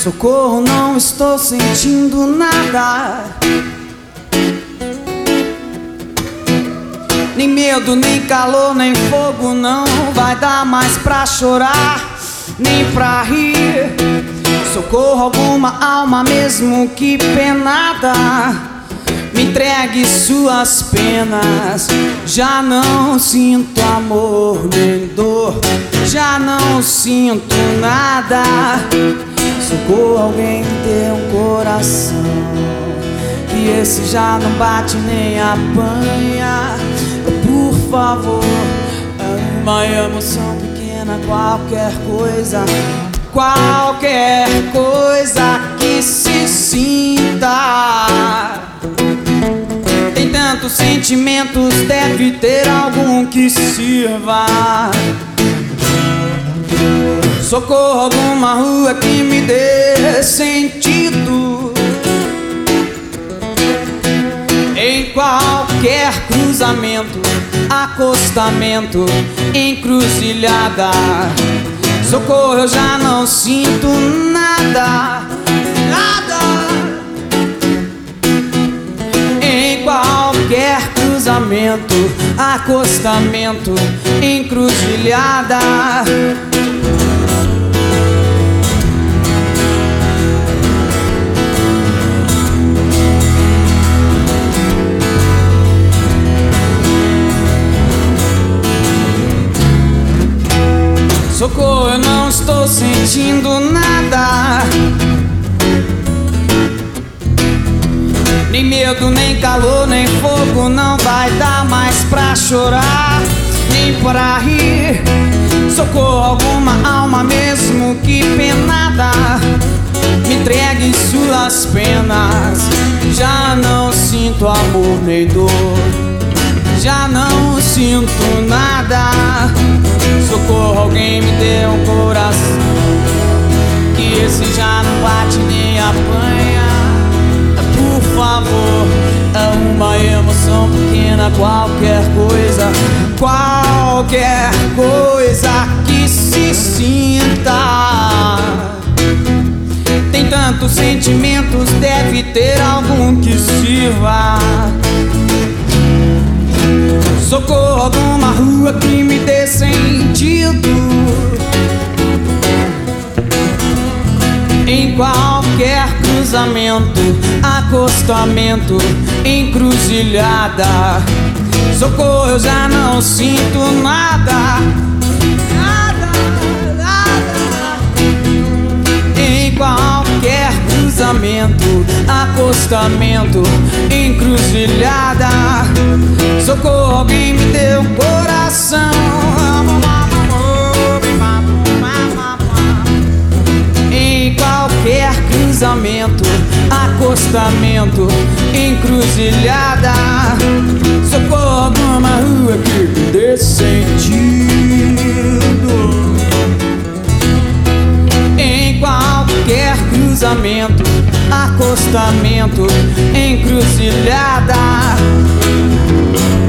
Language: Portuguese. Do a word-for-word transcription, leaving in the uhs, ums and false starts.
Socorro, não estou sentindo nada. Nem medo, nem calor, nem fogo. Não vai dar mais pra chorar, nem pra rir. Socorro, alguma alma mesmo que penada, me entregue suas penas. Já não sinto amor nem dor, já não sinto nada. Socorro, alguém me dê um coração, que esse já não bate nem apanha. Por favor, é uma emoção pequena, qualquer coisa, qualquer coisa que se sinta. Tem tantos sentimentos, deve ter algum que sirva. Socorro, alguma rua que me dê sentido. Em qualquer cruzamento, acostamento, encruzilhada. Socorro, eu já não sinto nada, nada. Em qualquer cruzamento, acostamento, encruzilhada. Socorro, eu não estou sentindo nada. Nem medo, nem calor, nem fogo. Não vai dar mais pra chorar, nem pra rir. Socorro, alguma alma mesmo que penada, me entregue suas penas. Já não sinto amor nem dor, já não sinto nada. Socorro, alguém me dê um coração, que esse já não bate nem apanha. Por favor, é uma emoção pequena, qualquer coisa, qualquer coisa que se sinta. Tem tantos sentimentos, deve ter algum que sirva. Socorro, alguma rua que me dê sentido. Em qualquer cruzamento, acostamento, encruzilhada. Socorro, eu já não sinto nada, nada, nada. Em qualquer cruzamento, acostamento, encruzilhada. Socorro, alguém me dê um coração. Em qualquer cruzamento, acostamento, encruzilhada. Socorro, alguma rua que me dê sentido. Em qualquer cruzamento, acostamento, encruzilhada.